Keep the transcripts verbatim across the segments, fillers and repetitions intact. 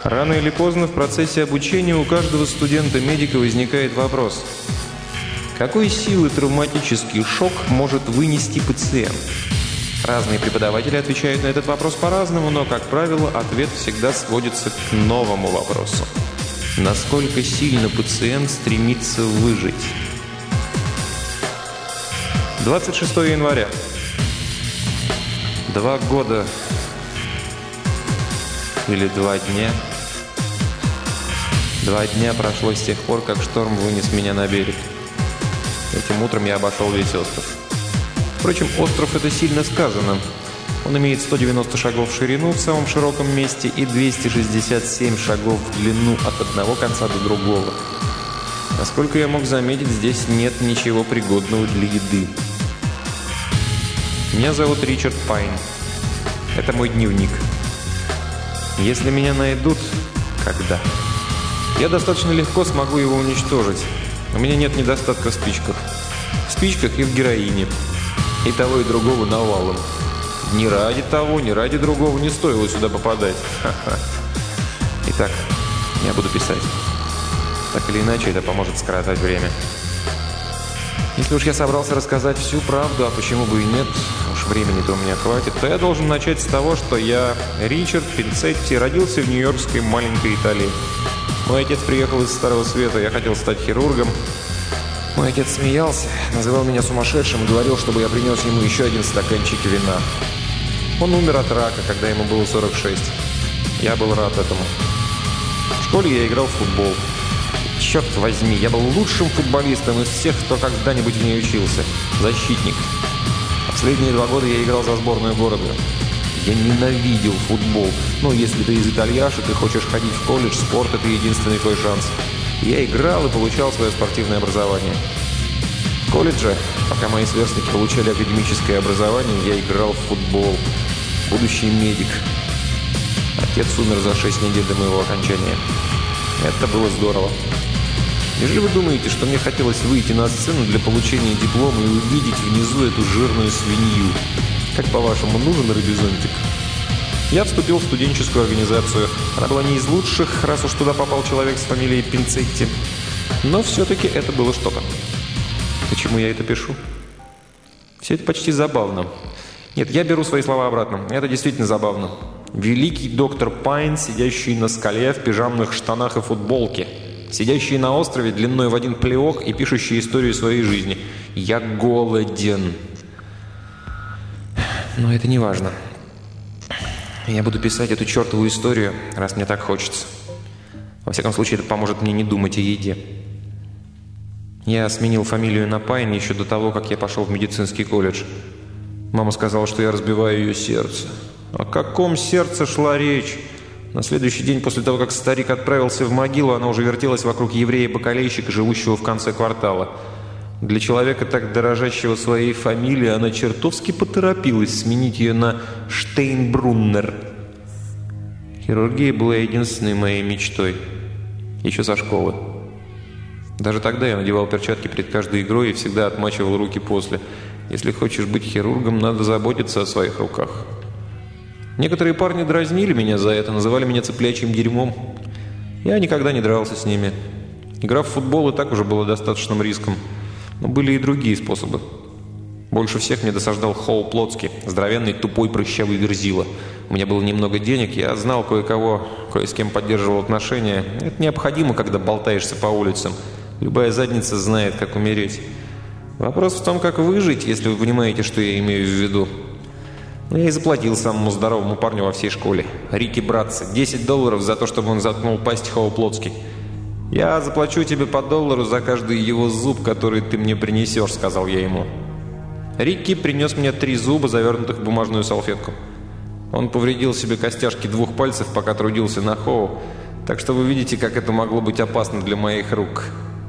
Рано или поздно в процессе обучения у каждого студента-медика возникает вопрос: какой силы травматический шок может вынести пациент? Разные преподаватели отвечают на этот вопрос по-разному, но, как правило, ответ всегда сводится к новому вопросу: насколько сильно пациент стремится выжить? двадцать шестого января. Два года или два дня. Два дня прошло с тех пор, как шторм вынес меня на берег. Этим утром я обошел весь остров. Впрочем, остров — это сильно сказано. Он имеет сто девяносто шагов в ширину в самом широком месте и двести шестьдесят семь шагов в длину от одного конца до другого. Насколько я мог заметить, здесь нет ничего пригодного для еды. Меня зовут Ричард Пайн. Это мой дневник. Если меня найдут, когда? Я достаточно легко смогу его уничтожить. У меня нет недостатка в спичках. В спичках и в героине. И того, и другого навалом. Ни ради того, ни ради другого не стоило сюда попадать. Ха-ха. Итак, я буду писать. Так или иначе, это поможет скоротать время. Если уж я собрался рассказать всю правду, а почему бы и нет, уж времени-то у меня хватит, то я должен начать с того, что я, Ричард Пинцетти, родился в нью-йоркской маленькой Италии. Мой отец приехал из Старого Света, я хотел стать хирургом. Мой отец смеялся, называл меня сумасшедшим и говорил, чтобы я принес ему еще один стаканчик вина. Он умер от рака, когда ему было сорок шесть. Я был рад этому. В школе я играл в футбол. Черт возьми, я был лучшим футболистом из всех, кто когда-нибудь в ней учился. Защитник. Последние два года я играл за сборную города. Я ненавидел футбол. Но если ты из итальяшек и хочешь ходить в колледж, спорт – это единственный твой шанс. Я играл и получал свое спортивное образование. В колледже, пока мои сверстники получали академическое образование, я играл в футбол. Будущий медик. Отец умер за шесть недель до моего окончания. Это было здорово. Неужели вы думаете, что мне хотелось выйти на сцену для получения диплома и увидеть внизу эту жирную свинью? Как, по-вашему, нужен рыбизонтик? Я вступил в студенческую организацию. Она была не из лучших, раз уж туда попал человек с фамилией Пинцетти. Но все-таки это было что-то. Почему я это пишу? Все это почти забавно. Нет, я беру свои слова обратно. Это действительно забавно. Великий доктор Пайн, сидящий на скале в пижамных штанах и футболке. Сидящий на острове длиной в один плевок и пишущий историю своей жизни. Я голоден. Но это не важно. Я буду писать эту чертову историю, раз мне так хочется. Во всяком случае, это поможет мне не думать о еде. Я сменил фамилию на Пайн еще до того, как я пошел в медицинский колледж. Мама сказала, что я разбиваю ее сердце. О каком сердце шла речь? На следующий день после того, как старик отправился в могилу, она уже вертелась вокруг еврея-бакалейщика, живущего в конце квартала. Для человека, так дорожащего своей фамилией, она чертовски поторопилась сменить ее на Штейнбруннер. Хирургия была единственной моей мечтой. Еще со школы. Даже тогда я надевал перчатки перед каждой игрой и всегда отмачивал руки после. Если хочешь быть хирургом, надо заботиться о своих руках. Некоторые парни дразнили меня за это, называли меня цыплячьим дерьмом. Я никогда не дрался с ними. Игра в футбол и так уже была достаточным риском. Но были и другие способы. Больше всех мне досаждал Хоу Плотский, здоровенный, тупой, прыщавый верзила. У меня было немного денег, я знал кое-кого, кое с кем поддерживал отношения. Это необходимо, когда болтаешься по улицам. Любая задница знает, как умереть. Вопрос в том, как выжить, если вы понимаете, что я имею в виду. Но я и заплатил самому здоровому парню во всей школе. Рики Братце. десять долларов за то, чтобы он заткнул пасть Хоу Плотский. «Я заплачу тебе по доллару за каждый его зуб, который ты мне принесешь», — сказал я ему. Рикки принес мне три зуба, завернутых в бумажную салфетку. Он повредил себе костяшки двух пальцев, пока трудился на Хоу, так что вы видите, как это могло быть опасно для моих рук.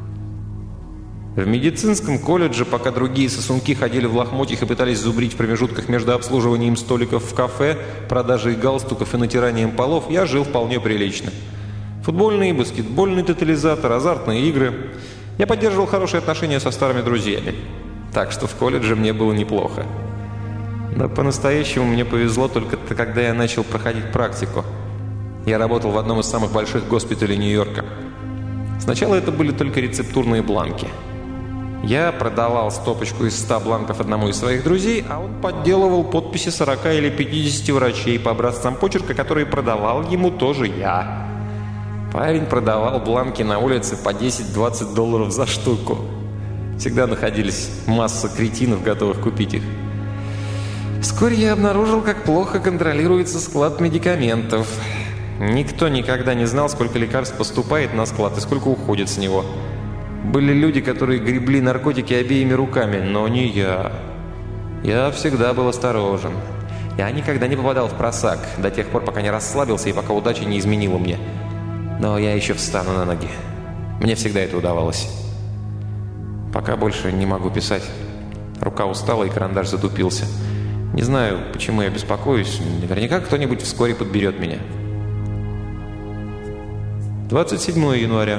В медицинском колледже, пока другие сосунки ходили в лохмотьях и пытались зубрить в промежутках между обслуживанием столиков в кафе, продажей галстуков и натиранием полов, я жил вполне прилично. Футбольный, баскетбольный тотализатор, азартные игры. Я поддерживал хорошие отношения со старыми друзьями. Так что в колледже мне было неплохо. Но по-настоящему мне повезло только когда я начал проходить практику. Я работал в одном из самых больших госпиталей Нью-Йорка. Сначала это были только рецептурные бланки. Я продавал стопочку из ста бланков одному из своих друзей, а он подделывал подписи сорока или пятидесяти врачей по образцам почерка, которые продавал ему тоже я. Парень продавал бланки на улице по десять-двадцать долларов за штуку. Всегда находились масса кретинов, готовых купить их. Вскоре я обнаружил, как плохо контролируется склад медикаментов. Никто никогда не знал, сколько лекарств поступает на склад и сколько уходит с него. Были люди, которые гребли наркотики обеими руками, но не я. Я всегда был осторожен. Я никогда не попадал в просак, до тех пор, пока не расслабился и пока удача не изменила мне. Но я еще встану на ноги. Мне всегда это удавалось. Пока больше не могу писать. Рука устала, и карандаш затупился. Не знаю, почему я беспокоюсь. Наверняка кто-нибудь вскоре подберет меня. двадцать седьмого января.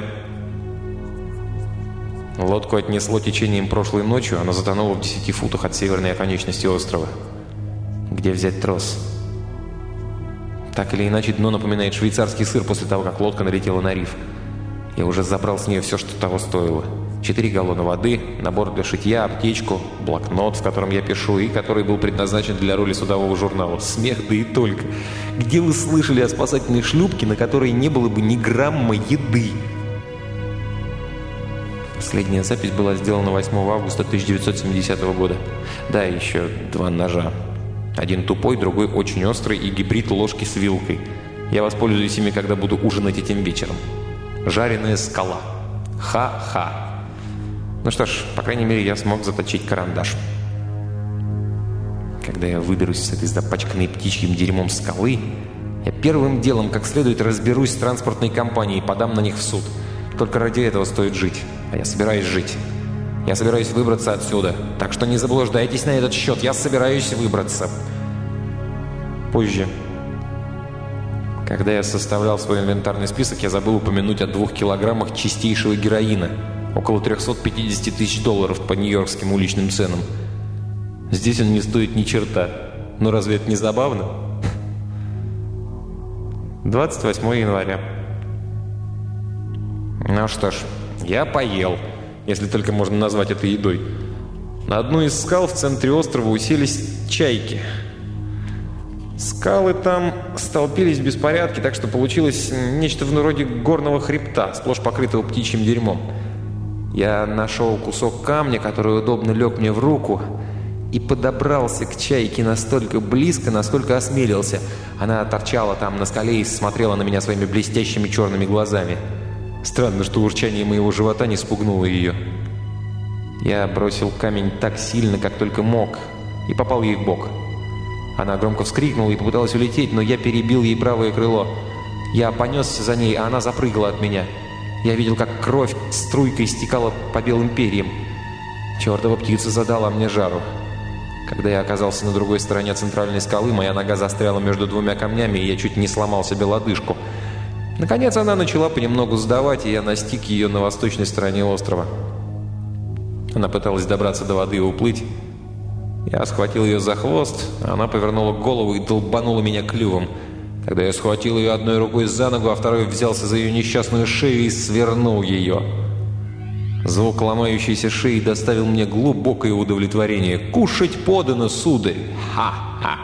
Лодку отнесло течением прошлой ночью. Она затонула в десяти футах от северной оконечности острова. Где взять трос? Так или иначе, дно напоминает швейцарский сыр после того, как лодка налетела на риф. Я уже забрал с нее все, что того стоило. Четыре галлона воды, набор для шитья, аптечку, блокнот, в котором я пишу, и который был предназначен для роли судового журнала. Смех, да и только. Где вы слышали о спасательной шлюпке, на которой не было бы ни грамма еды? Последняя запись была сделана восьмого августа тысяча девятьсот семидесятого года. Да, еще два ножа. Один тупой, другой очень острый и гибрид ложки с вилкой. Я воспользуюсь ими, когда буду ужинать этим вечером. Жареная скала. Ха-ха. Ну что ж, по крайней мере, я смог заточить карандаш. Когда я выберусь с этой запачканной птичьим дерьмом скалы, я первым делом как следует разберусь с транспортной компанией и подам на них в суд. Только ради этого стоит жить. А я собираюсь жить. Я собираюсь выбраться отсюда. Так что не заблуждайтесь на этот счет. Я собираюсь выбраться. Позже. Когда я составлял свой инвентарный список, я забыл упомянуть о двух килограммах чистейшего героина. Около триста пятьдесят тысяч долларов по нью-йоркским уличным ценам. Здесь он не стоит ни черта. Но разве это не забавно? двадцать восьмого января. Ну что ж, я поел, если только можно назвать это едой. На одну из скал в центре острова уселись чайки. Скалы там столпились в беспорядке, так что получилось нечто вроде горного хребта, сплошь покрытого птичьим дерьмом. Я нашел кусок камня, который удобно лег мне в руку, и подобрался к чайке настолько близко, насколько осмелился. Она торчала там на скале и смотрела на меня своими блестящими черными глазами. Странно, что урчание моего живота не спугнуло ее. Я бросил камень так сильно, как только мог, и попал ей в бок. Она громко вскрикнула и попыталась улететь, но я перебил ей правое крыло. Я понесся за ней, а она запрыгала от меня. Я видел, как кровь струйкой стекала по белым перьям. Чертова птица задала мне жару. Когда я оказался на другой стороне центральной скалы, моя нога застряла между двумя камнями, и я чуть не сломал себе лодыжку. Наконец она начала понемногу сдавать, и я настиг ее на восточной стороне острова. Она пыталась добраться до воды и уплыть. Я схватил ее за хвост, а она повернула голову и долбанула меня клювом. Тогда я схватил ее одной рукой за ногу, а второй взялся за ее несчастную шею и свернул ее. Звук ломающейся шеи доставил мне глубокое удовлетворение. «Кушать подано, сударь! Ха-ха!»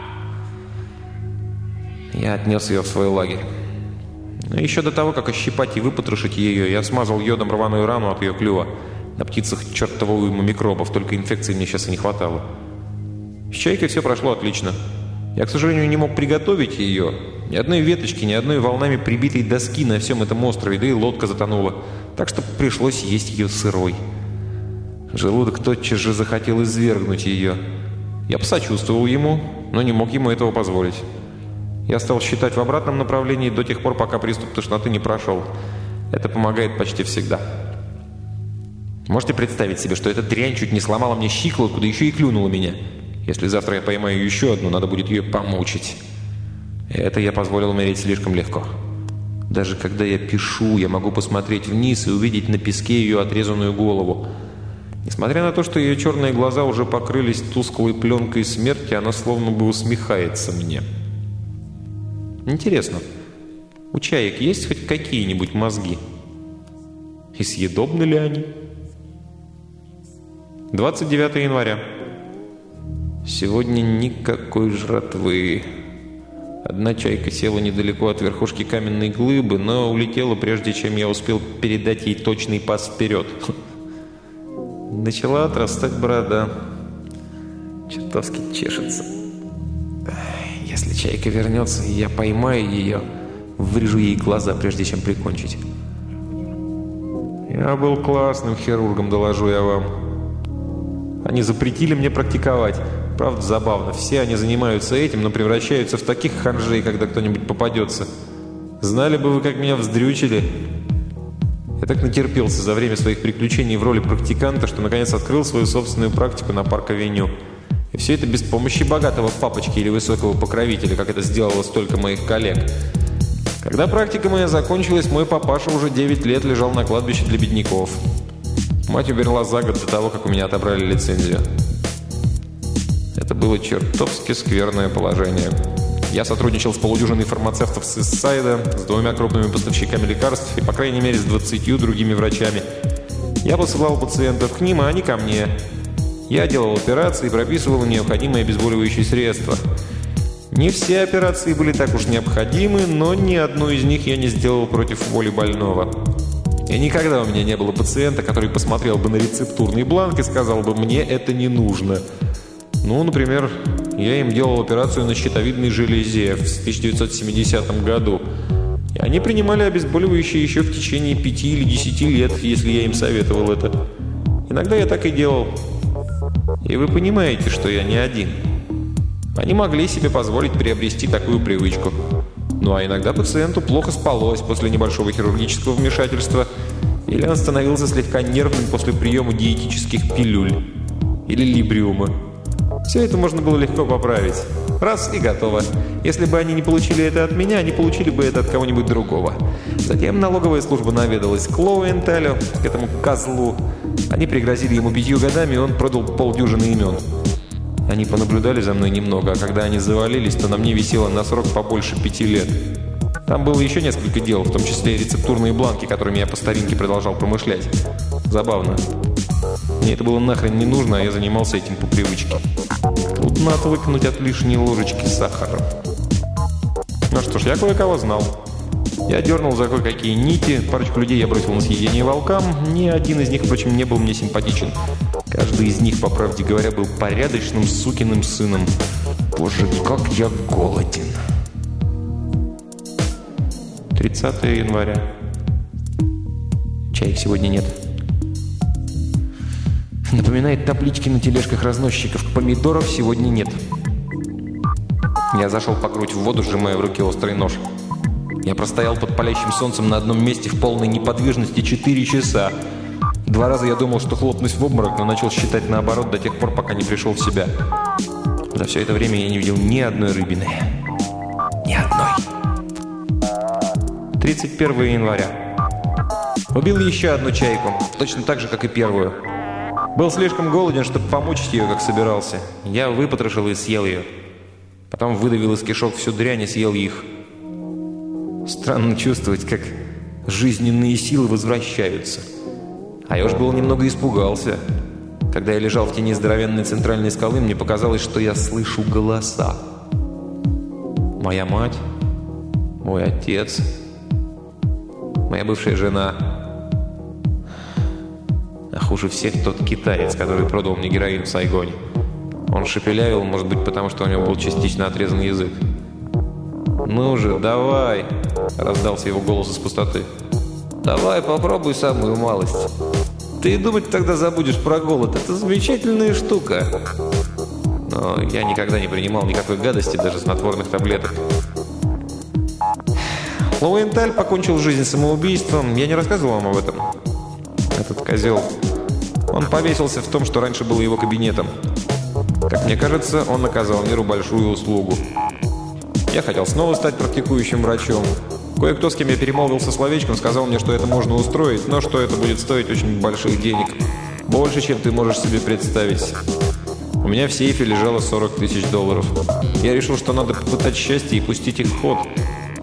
Я отнес ее в свой лагерь. Но еще до того, как ощипать и выпотрошить ее, я смазал йодом рваную рану от ее клюва. На птицах чертова уйма микробов, только инфекции мне сейчас и не хватало. С чайкой все прошло отлично. Я, к сожалению, не мог приготовить ее. Ни одной веточки, ни одной волнами прибитой доски на всем этом острове, да и лодка затонула. Так что пришлось есть ее сырой. Желудок тотчас же захотел извергнуть ее. Я посочувствовал ему, но не мог ему этого позволить. Я стал считать в обратном направлении до тех пор, пока приступ тошноты не прошел. Это помогает почти всегда. Можете представить себе, что эта дрянь чуть не сломала мне щиколотку, да еще и клюнула меня. Если завтра я поймаю еще одну, надо будет ее помучить. Это я позволил умереть слишком легко. Даже когда я пишу, я могу посмотреть вниз и увидеть на песке ее отрезанную голову. Несмотря на то, что ее черные глаза уже покрылись тусклой пленкой смерти, она словно бы усмехается мне. Интересно, У чаек есть хоть какие-нибудь мозги? И съедобны ли они? двадцать девятое января. Сегодня никакой жратвы. Одна чайка села недалеко от верхушки каменной глыбы, но улетела, прежде чем я успел передать ей точный пас вперед. Начала отрастать борода. Чертовски чешется. Если чайка вернется, и я поймаю ее, вырежу ей глаза, прежде чем прикончить. Я был классным хирургом, доложу я вам. Они запретили мне практиковать. Правда, забавно. Все они занимаются этим, но превращаются в таких ханжей, когда кто-нибудь попадется. Знали бы вы, как меня вздрючили. Я так натерпелся за время своих приключений в роли практиканта, что наконец открыл свою собственную практику на Парк-авеню. И все это без помощи богатого папочки или высокого покровителя, как это сделало столько моих коллег. Когда практика моя закончилась, мой папаша уже девять лет лежал на кладбище для бедняков. Мать умерла за год до того, как у меня отобрали лицензию. Это было чертовски скверное положение. Я сотрудничал с полудюжиной фармацевтов с Иссайда, с двумя крупными поставщиками лекарств и, по крайней мере, с двадцатью другими врачами. Я посылал пациентов к ним, а они ко мне. Я делал операции и прописывал необходимые обезболивающие средства. Не все операции были так уж необходимы, но ни одну из них я не сделал против воли больного. И никогда у меня не было пациента, который посмотрел бы на рецептурный бланк и сказал бы: «Мне это не нужно». Ну, например, я им делал операцию на щитовидной железе в тысяча девятьсот семидесятом году. И они принимали обезболивающие еще в течение пяти или десяти лет, если я им советовал это. Иногда я так и делал. И вы понимаете, что я не один. Они могли себе позволить приобрести такую привычку. Ну а иногда пациенту плохо спалось после небольшого хирургического вмешательства, или он становился слегка нервным после приема диетических пилюль или либриума. Все это можно было легко поправить. Раз и готово. Если бы они не получили это от меня, они получили бы это от кого-нибудь другого. Затем налоговая служба наведалась к Лоуэнталю, к этому козлу. Они пригрозили ему пятью годами, и он продал полдюжины имен. Они понаблюдали за мной немного, а когда они завалились, то на мне висело на срок побольше пяти лет. Там было еще несколько дел, в том числе и рецептурные бланки, которыми я по старинке продолжал промышлять. Забавно. Мне это было нахрен не нужно, а я занимался этим по привычке. Трудно отвыкнуть от лишней ложечки сахара. Ну что ж, я кое-кого знал. Я дернул за кое-какие нити, парочку людей я бросил на съедение волкам. Ни один из них, впрочем, не был мне симпатичен. Каждый из них, по правде говоря, был порядочным сукиным сыном. Боже, как я голоден. тридцатое января. Чаек сегодня нет. Напоминает таблички на тележках разносчиков. Помидоров сегодня нет. Я зашел по грудь в воду, сжимая в руке острый нож. Я простоял под палящим солнцем на одном месте в полной неподвижности четыре часа. Два раза я думал, что хлопнусь в обморок, но начал считать наоборот до тех пор, пока не пришел в себя. За все это время я не видел ни одной рыбины. Ни одной. тридцать первое января. Убил еще одну чайку, точно так же, как и первую. Был слишком голоден, чтобы помучить ее, как собирался. Я выпотрошил и съел ее. Потом выдавил из кишок всю дрянь и съел их. Странно чувствовать, как жизненные силы возвращаются. А я уж был немного испугался. Когда я лежал в тени здоровенной центральной скалы, мне показалось, что я слышу голоса. Моя мать, мой отец, моя бывшая жена. А хуже всех тот китаец, который продал мне героин в Сайгоне. Он шепелявил, может быть, потому что у него был частично отрезан язык. «Ну же, давай!» — раздался его голос из пустоты. «Давай, попробуй самую малость. Ты и думать тогда забудешь про голод. Это замечательная штука». Но я никогда не принимал никакой гадости, даже снотворных таблеток. Лоуэнталь покончил жизнь самоубийством. Я не рассказывал вам об этом. Этот козел. Он повесился в том, что раньше было его кабинетом. Как мне кажется, он оказал миру большую услугу. Я хотел снова стать практикующим врачом. Кое-кто, с кем я перемолвился словечком, сказал мне, что это можно устроить, но что это будет стоить очень больших денег. Больше, чем ты можешь себе представить. У меня в сейфе лежало сорок тысяч долларов. Я решил, что надо попытать счастье и пустить их в ход.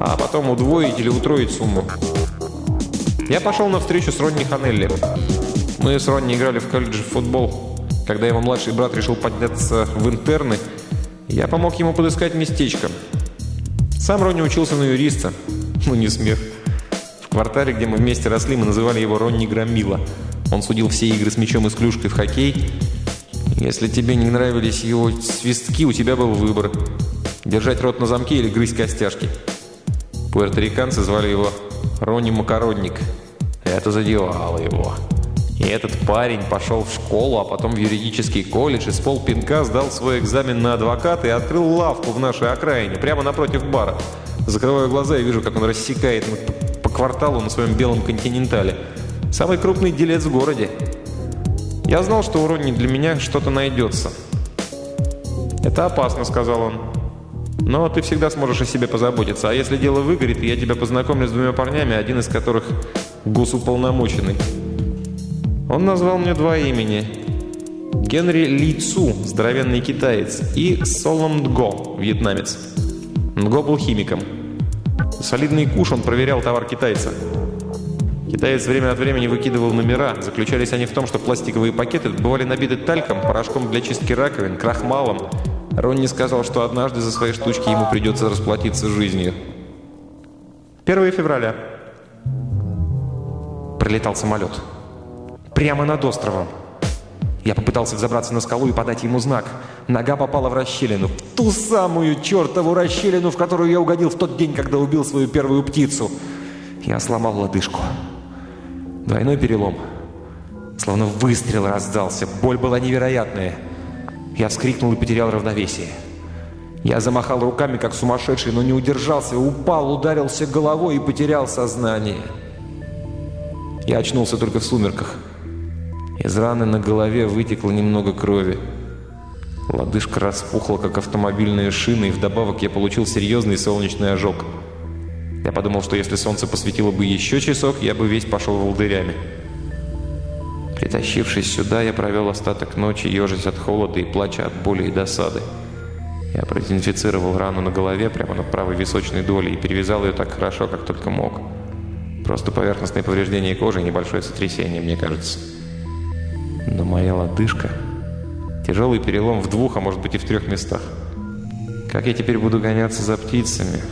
а потом удвоить или утроить сумму. Я пошел на встречу с Ронни Ханелли. Мы с Ронни играли в колледже в футбол. Когда его младший брат решил подняться в интерны, я помог ему подыскать местечко. Сам Ронни учился на юриста. Ну, не смех. В квартале, где мы вместе росли, мы называли его Ронни Громила. Он судил все игры с мячом и с клюшкой в хоккей. Если тебе не нравились его свистки, у тебя был выбор. Держать рот на замке или грызть костяшки. Пуэрториканцы звали его Ронни Макаронник. Это задевало его. И этот парень пошел в школу, а потом в юридический колледж и с полпинка сдал свой экзамен на адвоката и открыл лавку в нашей окраине, прямо напротив бара. Закрываю глаза и вижу, как он рассекает по кварталу на своем белом континентале. Самый крупный делец в городе. Я знал, что у Ронни для меня что-то найдется. «Это опасно», — сказал он. «Но ты всегда сможешь о себе позаботиться. А если дело выгорит, я тебя познакомлю с двумя парнями, один из которых госуполномоченный». Он назвал мне два имени. Генри Ли Цу, здоровенный китаец, и Солом Дго, вьетнамец. Дго был химиком. Солидный куш, он проверял товар китайца. Китаец время от времени выкидывал номера. Заключались они в том, что пластиковые пакеты бывали набиты тальком, порошком для чистки раковин, крахмалом. Ронни сказал, что однажды за свои штучки ему придется расплатиться жизнью. первое февраля. Пролетал самолет. Прямо над островом. Я попытался взобраться на скалу и подать ему знак. Нога попала в расщелину. В ту самую чертову расщелину, в которую я угодил в тот день, когда убил свою первую птицу. Я сломал лодыжку. Двойной перелом. Словно выстрел раздался. Боль была невероятная. Я вскрикнул и потерял равновесие. Я замахал руками, как сумасшедший, но не удержался, упал, ударился головой и потерял сознание. Я очнулся только в сумерках. Из раны на голове вытекло немного крови. Лодыжка распухла, как автомобильные шины, и вдобавок я получил серьезный солнечный ожог. Я подумал, что если солнце посветило бы еще часок, я бы весь пошел волдырями. Притащившись сюда, я провел остаток ночи, ежась от холода и плача от боли и досады. Я продезинфицировал рану на голове прямо над правой височной долей и перевязал ее так хорошо, как только мог. Просто поверхностное повреждение кожи и небольшое сотрясение, мне кажется. Но моя лодыжка... Тяжелый перелом в двух, а может быть и в трех местах. Как я теперь буду гоняться за птицами?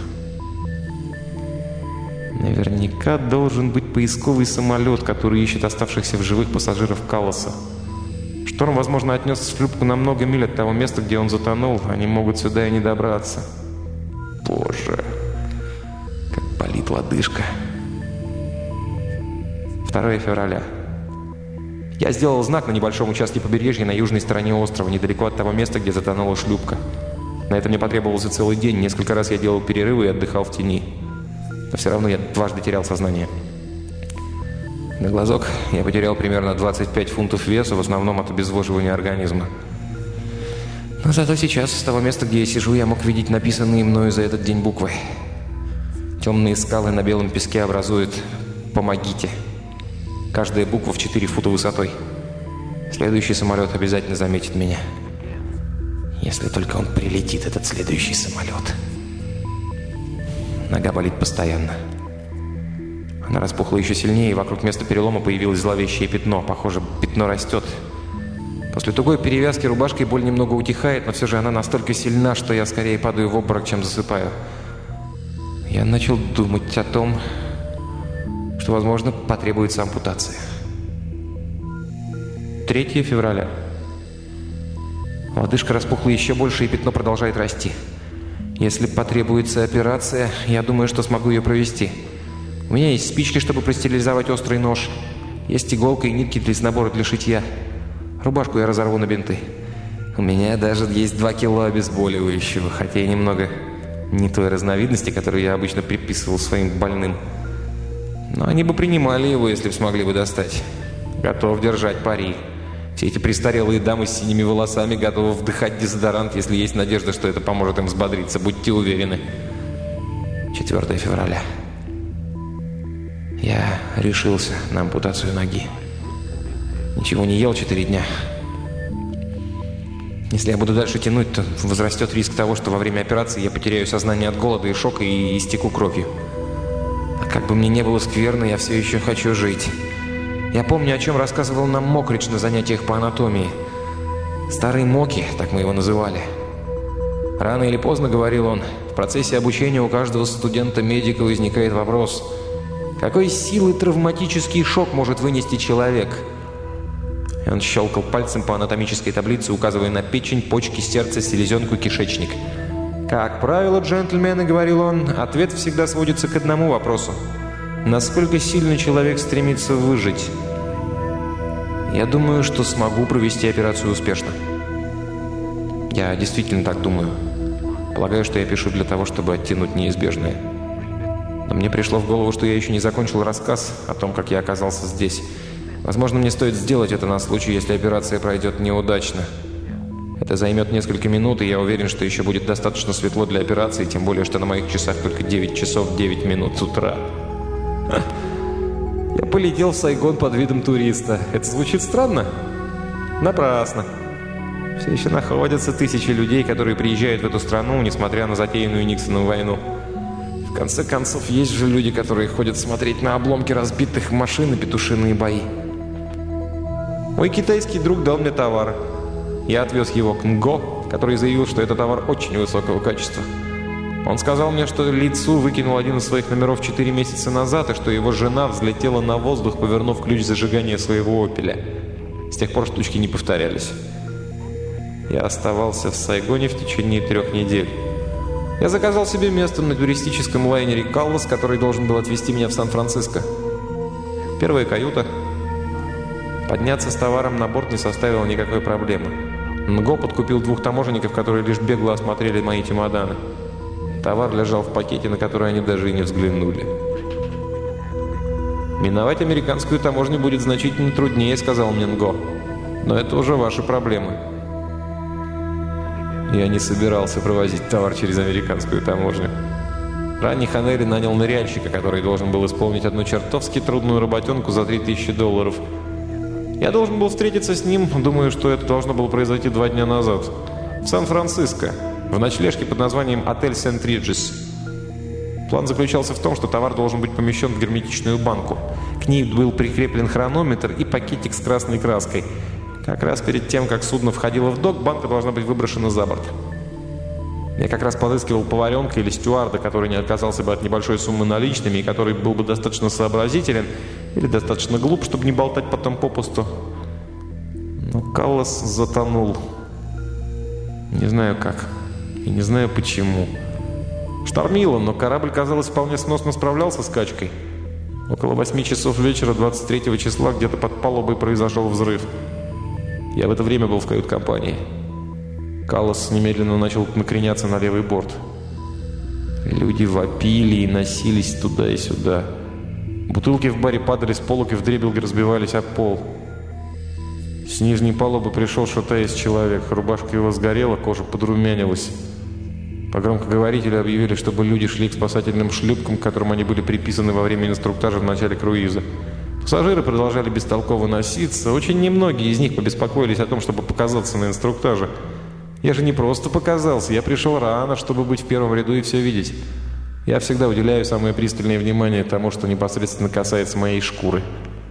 Наверняка должен быть поисковый самолет, который ищет оставшихся в живых пассажиров Калласа. Шторм, возможно, отнес шлюпку на много миль от того места, где он затонул. Они могут сюда и не добраться. Боже, как болит лодыжка. второе февраля. Я сделал знак на небольшом участке побережья на южной стороне острова, недалеко от того места, где затонула шлюпка. На это мне потребовался целый день. Несколько раз я делал перерывы и отдыхал в тени. Но все равно я дважды терял сознание. На глазок я потерял примерно двадцать пять фунтов веса, в основном от обезвоживания организма. Но зато сейчас, с того места, где я сижу, я мог видеть написанные мною за этот день буквы. Темные скалы на белом песке образуют «Помогите». Каждая буква в четыре фута высотой. Следующий самолет обязательно заметит меня. Если только он прилетит, этот следующий самолет. Нога болит постоянно. Она распухла еще сильнее, и вокруг места перелома появилось зловещее пятно. Похоже, пятно растет. После тугой перевязки рубашкой боль немного утихает, но все же она настолько сильна, что я скорее падаю в обморок, чем засыпаю. Я начал думать о том, что, возможно, потребуется ампутация. третье февраля. Лодыжка распухла еще больше, и пятно продолжает расти. Если потребуется операция, я думаю, что смогу ее провести. У меня есть спички, чтобы простерилизовать острый нож. Есть иголка и нитки для набора для шитья. Рубашку я разорву на бинты. У меня даже есть два кило обезболивающего, хотя и немного не той разновидности, которую я обычно приписывал своим больным. Но они бы принимали его, если бы смогли бы достать. Готов держать пари. Все эти престарелые дамы с синими волосами готовы вдыхать дезодорант, если есть надежда, что это поможет им взбодриться. Будьте уверены. четвёртое февраля. Я решился на ампутацию ноги. Ничего не ел четыре дня. Если я буду дальше тянуть, то возрастет риск того, что во время операции я потеряю сознание от голода и шока и истеку кровью. А как бы мне не было скверно, я все еще хочу жить. Я помню, о чем рассказывал нам Мокридж на занятиях по анатомии. Старый Моки, так мы его называли. Рано или поздно, говорил он, в процессе обучения у каждого студента-медика возникает вопрос, какой силы травматический шок может вынести человек? И он щелкал пальцем по анатомической таблице, указывая на печень, почки, сердце, селезенку, кишечник. «Как правило, джентльмены, — говорил он, — ответ всегда сводится к одному вопросу. Насколько сильно человек стремится выжить? Я думаю, что смогу провести операцию успешно. Я действительно так думаю. Полагаю, что я пишу для того, чтобы оттянуть неизбежное. Но мне пришло в голову, что я еще не закончил рассказ о том, как я оказался здесь. Возможно, мне стоит сделать это на случай, если операция пройдет неудачно. Это займет несколько минут, и я уверен, что еще будет достаточно светло для операции, тем более, что на моих часах только девять часов девять минут утра. Я полетел в Сайгон под видом туриста. Это звучит странно? Напрасно. Все еще находятся тысячи людей, которые приезжают в эту страну, несмотря на затеянную Никсоном войну. В конце концов, есть же люди, которые ходят смотреть на обломки разбитых машин и петушиные бои. Мой китайский друг дал мне товар. Я отвез его к Нго, который заявил, что это товар очень высокого качества. Он сказал мне, что Ли Цу выкинул один из своих номеров четыре месяца назад, и что его жена взлетела на воздух, повернув ключ зажигания своего «Опеля». С тех пор штучки не повторялись. Я оставался в Сайгоне в течение трех недель. Я заказал себе место на туристическом лайнере «Каллас», который должен был отвезти меня в Сан-Франциско. Первая каюта. Подняться с товаром на борт не составило никакой проблемы. Нго подкупил двух таможенников, которые лишь бегло осмотрели мои чемоданы. Товар лежал в пакете, на который они даже и не взглянули. «Миновать американскую таможню будет значительно труднее», — сказал мне Нго. «Но это уже ваши проблемы». Я не собирался провозить товар через американскую таможню. Ранний Ханели нанял ныряльщика, который должен был исполнить одну чертовски трудную работенку за три тысячи долларов. Я должен был встретиться с ним, думаю, что это должно было произойти два дня назад, в Сан-Франциско, в ночлежке под названием «Отель Сент-Риджес». План заключался в том, что товар должен быть помещен в герметичную банку. К ней был прикреплен хронометр и пакетик с красной краской. Как раз перед тем, как судно входило в док, банка должна быть выброшена за борт. Я как раз подыскивал поваренка или стюарда, который не отказался бы от небольшой суммы наличными и который был бы достаточно сообразителен или достаточно глуп, чтобы не болтать потом попусту. Но Каллас затонул. Не знаю как. И не знаю почему. Штормило, но корабль, казалось, вполне сносно справлялся с качкой. Около восьми часов вечера двадцать третьего числа где-то под палубой произошел взрыв. Я в это время был в кают-компании. Каллас немедленно начал накреняться на левый борт. Люди вопили и носились туда и сюда. Бутылки в баре падали с полок и вдребезги разбивались об пол. С нижней палубы пришел, шатаясь, человек. Рубашка его сгорела, кожа подрумянилась. По громкоговорителю объявили, чтобы люди шли к спасательным шлюпкам, к которым они были приписаны во время инструктажа в начале круиза. Пассажиры продолжали бестолково носиться. Очень немногие из них побеспокоились о том, чтобы показаться на инструктаже. Я же не просто показался, я пришел рано, чтобы быть в первом ряду и все видеть. Я всегда уделяю самое пристальное внимание тому, что непосредственно касается моей шкуры.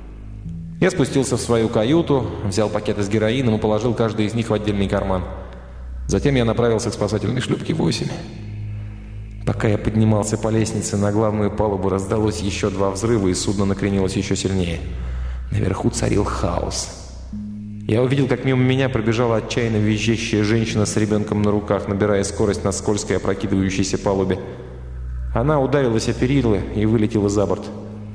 Я спустился в свою каюту, взял пакеты с героином и положил каждый из них в отдельный карман. Затем я направился к спасательной шлюпке восемь. Пока я поднимался по лестнице на главную палубу, раздалось еще два взрыва, и судно накренилось еще сильнее. Наверху царил хаос. Я увидел, как мимо меня пробежала отчаянно визжащая женщина с ребенком на руках, набирая скорость на скользкой опрокидывающейся палубе. Она ударилась о перила и вылетела за борт.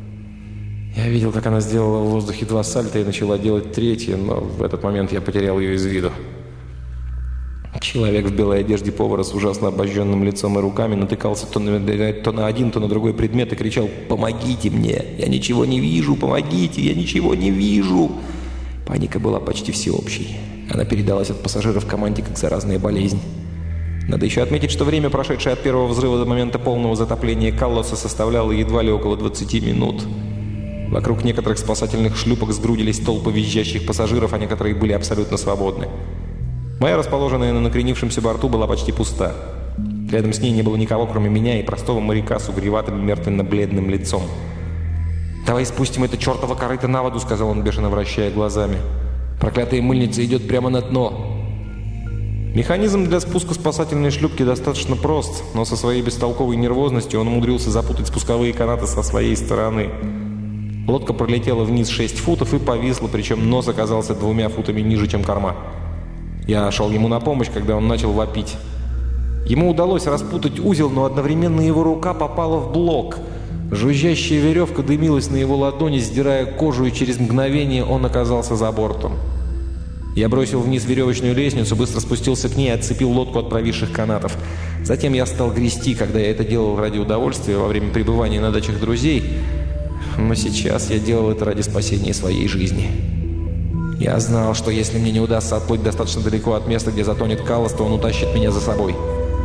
Я видел, как она сделала в воздухе два сальта и начала делать третье, но в этот момент я потерял ее из виду. Человек в белой одежде повара с ужасно обожженным лицом и руками натыкался то на, то на один, то на другой предмет и кричал: «Помогите мне! Я ничего не вижу! Помогите! Я ничего не вижу!» Паника была почти всеобщей. Она передалась от пассажиров команде как заразная болезнь. Надо еще отметить, что время, прошедшее от первого взрыва до момента полного затопления Калласа, составляло едва ли около двадцати минут. Вокруг некоторых спасательных шлюпок сгрудились толпы визжащих пассажиров, а некоторые были абсолютно свободны. Моя, расположенная на накренившемся борту, была почти пуста. Рядом с ней не было никого, кроме меня и простого моряка с угреватым мертвенно-бледным лицом. «Давай спустим это чертово корыто на воду», — сказал он, бешено вращая глазами. «Проклятая мыльница идет прямо на дно». Механизм для спуска спасательной шлюпки достаточно прост, но со своей бестолковой нервозностью он умудрился запутать спусковые канаты со своей стороны. Лодка пролетела вниз шесть футов и повисла, причем нос оказался двумя футами ниже, чем корма. Я шел ему на помощь, когда он начал вопить. Ему удалось распутать узел, но одновременно его рука попала в блок. Жужжащая веревка дымилась на его ладони, сдирая кожу, и через мгновение он оказался за бортом. Я бросил вниз веревочную лестницу, быстро спустился к ней и отцепил лодку от провисших канатов. Затем я стал грести, когда я это делал ради удовольствия во время пребывания на дачах друзей. Но сейчас я делал это ради спасения своей жизни. Я знал, что если мне не удастся отплыть достаточно далеко от места, где затонет Каллас, то он утащит меня за собой.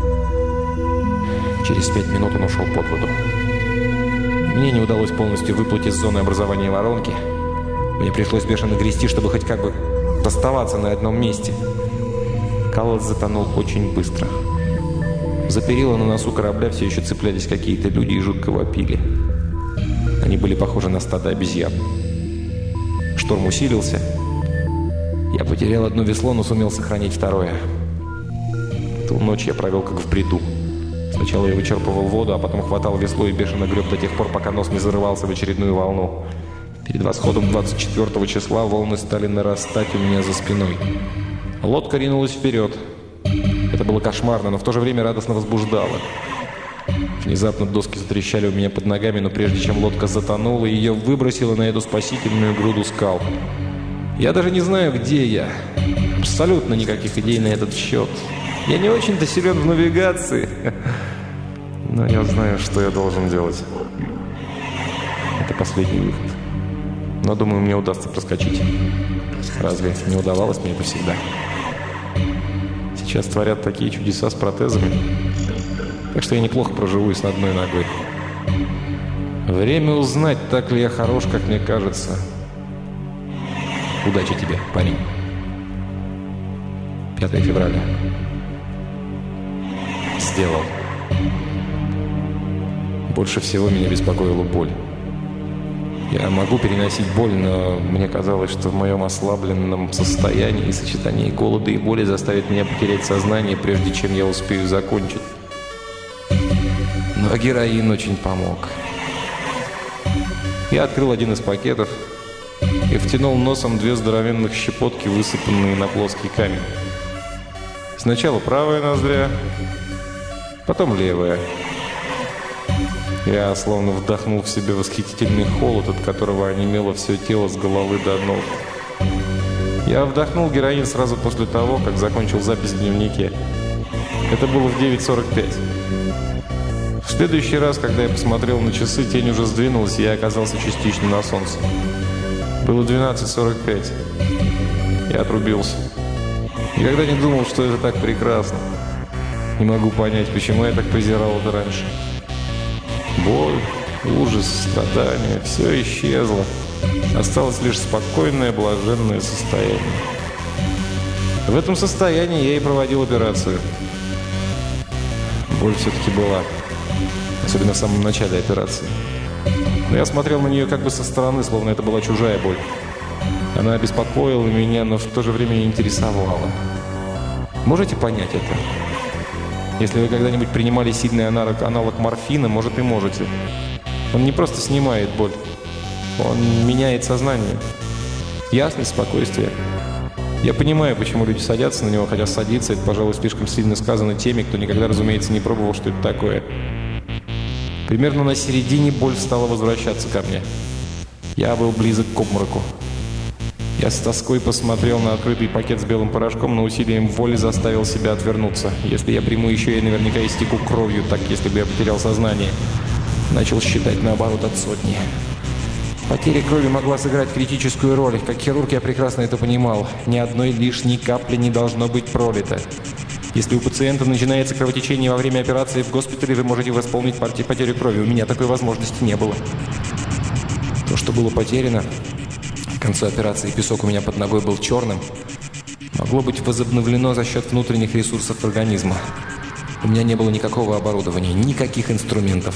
Через пять минут он ушел под воду. Мне не удалось полностью выплыть из зоны образования воронки. Мне пришлось бешено грести, чтобы хоть как бы оставаться на одном месте. Каллас затонул очень быстро. За перила на носу корабля все еще цеплялись какие-то люди и жутко вопили. Они были похожи на стадо обезьян. Шторм усилился. Я потерял одно весло, но сумел сохранить второе. Ту ночь я провел как в бреду. Сначала я вычерпывал воду, а потом хватал весло и бешено греб до тех пор, пока нос не зарывался в очередную волну. Перед восходом двадцать четвёртого числа волны стали нарастать у меня за спиной. Лодка ринулась вперед. Это было кошмарно, но в то же время радостно возбуждало. Внезапно доски затрещали у меня под ногами, но прежде чем лодка затонула, ее выбросило на эту спасительную груду скал. Я даже не знаю, где я. Абсолютно никаких идей на этот счет. Я не очень-то силен в навигации, но я знаю, что я должен делать. Это последний выход. Но, думаю, мне удастся проскочить. Разве не удавалось мне это всегда? Сейчас творят такие чудеса с протезами. Так что я неплохо проживу и с одной ногой. Время узнать, так ли я хорош, как мне кажется. Удачи тебе, парень. пятое февраля. Сделал. Больше всего меня беспокоила боль. Я могу переносить боль, но мне казалось, что в моем ослабленном состоянии сочетание голода и боли заставит меня потерять сознание, прежде чем я успею закончить. Но героин очень помог. Я открыл один из пакетов и втянул носом две здоровенных щепотки, высыпанные на плоский камень. Сначала правая ноздря, потом левая. Я словно вдохнул в себе восхитительный холод, от которого онемело все тело с головы до ног. Я вдохнул героин сразу после того, как закончил запись в дневнике. Это было в девять сорок пять. В следующий раз, когда я посмотрел на часы, тень уже сдвинулась, и я оказался частично на солнце. Было двенадцать сорок пять. Я отрубился. Никогда не думал, что это так прекрасно. Не могу понять, почему я так презирал это раньше. Боль, ужас, страдания – все исчезло. Осталось лишь спокойное, блаженное состояние. В этом состоянии я и проводил операцию. Боль все-таки была. Особенно в самом начале операции. Но я смотрел на нее как бы со стороны, словно это была чужая боль. Она беспокоила меня, но в то же время интересовала. Можете понять это? Если вы когда-нибудь принимали сильный аналог, аналог морфина, может и можете. Он не просто снимает боль, он меняет сознание. Ясность, спокойствие. Я понимаю, почему люди садятся на него, хотя садиться — это, пожалуй, слишком сильно сказано теми, кто никогда, разумеется, не пробовал, что это такое. Примерно на середине боль стала возвращаться ко мне. Я был близок к обмороку. Я с тоской посмотрел на открытый пакет с белым порошком, но усилием воли заставил себя отвернуться. Если я приму еще, я наверняка истеку кровью, так если бы я потерял сознание. Начал считать наоборот от сотни. Потеря крови могла сыграть критическую роль. Как хирург я прекрасно это понимал. Ни одной лишней капли не должно быть пролито. Если у пациента начинается кровотечение во время операции в госпитале, вы можете восполнить потерю крови. У меня такой возможности не было. То, что было потеряно... К концу операции песок у меня под ногой был черным. могло быть возобновлено за счет внутренних ресурсов организма. У меня не было никакого оборудования, никаких инструментов.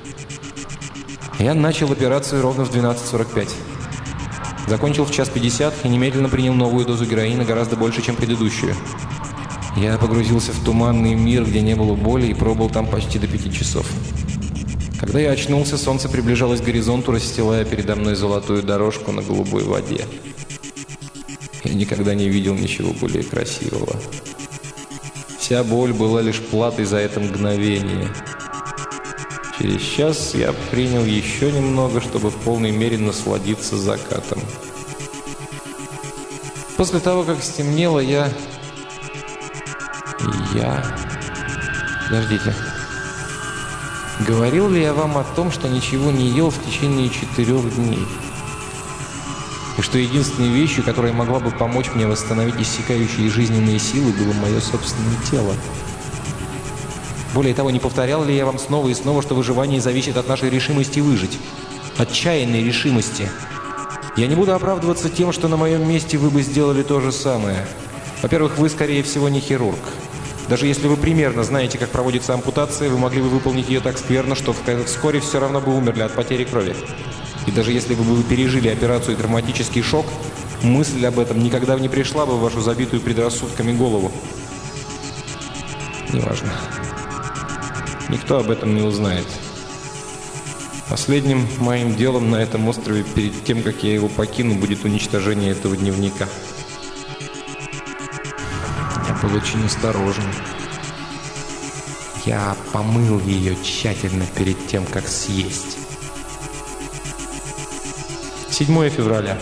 Я начал операцию ровно в двенадцать сорок пять. Закончил в час пятьдесят и немедленно принял новую дозу героина, гораздо больше, чем предыдущую. Я погрузился в туманный мир, где не было боли, и пробыл там почти до пяти часов. Когда я очнулся, солнце приближалось к горизонту, расстилая передо мной золотую дорожку на голубой воде. Я никогда не видел ничего более красивого. Вся боль была лишь платой за это мгновение. Через час я принял еще немного, чтобы в полной мере насладиться закатом. После того, как стемнело, я... Я... Подождите. Говорил ли я вам о том, что ничего не ел в течение четырех дней? И что единственной вещью, которая могла бы помочь мне восстановить иссякающие жизненные силы, было мое собственное тело? Более того, не повторял ли я вам снова и снова, что выживание зависит от нашей решимости выжить? Отчаянной решимости. Я не буду оправдываться тем, что на моем месте вы бы сделали то же самое. Во-первых, вы, скорее всего, не хирург. Даже если вы примерно знаете, как проводится ампутация, вы могли бы выполнить ее так скверно, что вскоре все равно бы умерли от потери крови. И даже если бы вы пережили операцию и травматический шок, мысль об этом никогда не пришла бы в вашу забитую предрассудками голову. Неважно. Никто об этом не узнает. Последним моим делом на этом острове перед тем, как я его покину, будет уничтожение этого дневника. Я был очень осторожен. Я помыл ее тщательно перед тем, как съесть. седьмое февраля.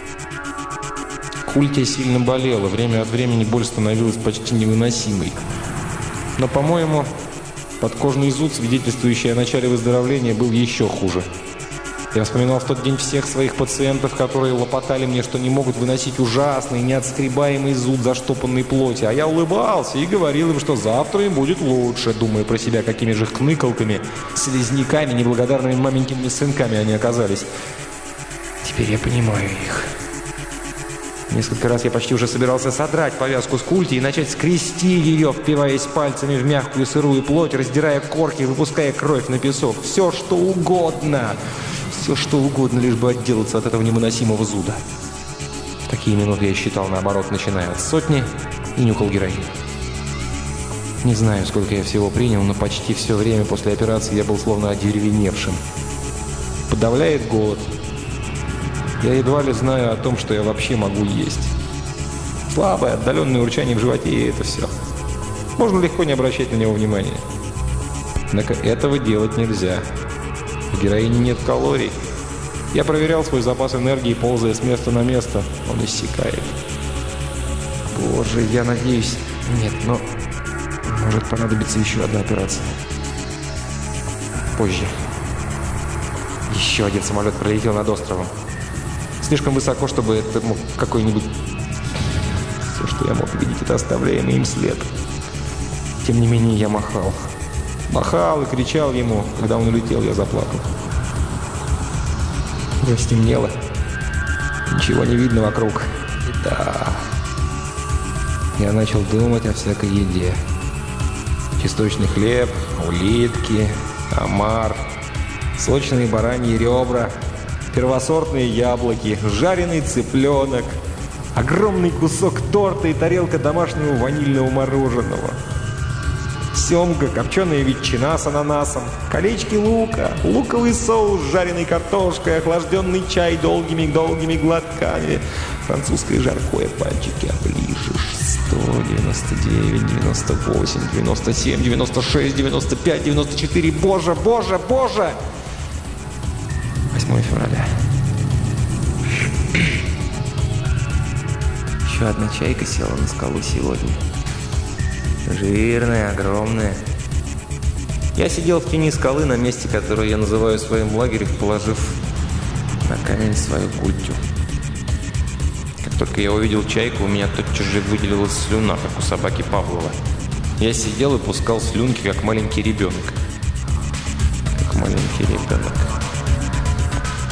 Культя сильно болела. Время от времени боль становилась почти невыносимой. Но, по-моему, подкожный зуд, свидетельствующий о начале выздоровления, был еще хуже. Я вспоминал в тот день всех своих пациентов, которые лопотали мне, что не могут выносить ужасный, неотскребаемый зуд заштопанной плоти. А я улыбался и говорил им, что завтра им будет лучше, думая про себя, какими же хныкалками, слизняками, неблагодарными маменькими сынками они оказались. Теперь я понимаю их. Несколько раз я почти уже собирался содрать повязку с культи и начать скрести ее, впиваясь пальцами в мягкую сырую плоть, раздирая корки, выпуская кровь на песок. Все, что угодно. Все, что угодно, лишь бы отделаться от этого невыносимого зуда. В такие минуты я считал, наоборот, начиная от сотни, и нюхал героин. Не знаю, сколько я всего принял, но почти все время после операции я был словно одеревеневшим. Подавляет голод. Я едва ли знаю о том, что я вообще могу есть. Слабое, отдаленное урчание в животе, и это все. Можно легко не обращать на него внимания. Однако этого делать нельзя. В героине нет калорий. Я проверял свой запас энергии, ползая с места на место. Он иссякает. Боже, я надеюсь... Нет, но... Может понадобиться еще одна операция. Позже. Еще один самолет пролетел над островом. Слишком высоко, чтобы это мог какой-нибудь... Все, что я мог видеть, это оставляемый им след. Тем не менее, я махал. Махал и кричал ему. Когда он улетел, я заплакал. Уже стемнело. Ничего не видно вокруг. И да... Я начал думать о всякой еде. Чесночный хлеб, улитки, омар, сочные бараньи ребра, первосортные яблоки, жареный цыпленок, огромный кусок торта и тарелка домашнего ванильного мороженого. Семга, копченая ветчина с ананасом, колечки лука, луковый соус с жареной картошкой, охлажденный чай долгими-долгими глотками, французское жаркое, пальчики оближешь. сто девяносто девять, девяносто восемь, девяносто семь, девяносто шесть, девяносто пять, девяносто четыре. Боже, боже, боже! восьмое февраля. Еще одна чайка села на скалу сегодня. Жирная, огромная. Я сидел в тени скалы на месте, которое я называю своим лагерем, положив на камень свою культю. Как только я увидел чайку, у меня тотчас же выделилась слюна, как у собаки Павлова. Я сидел и пускал слюнки, как маленький ребенок. Как маленький ребенок.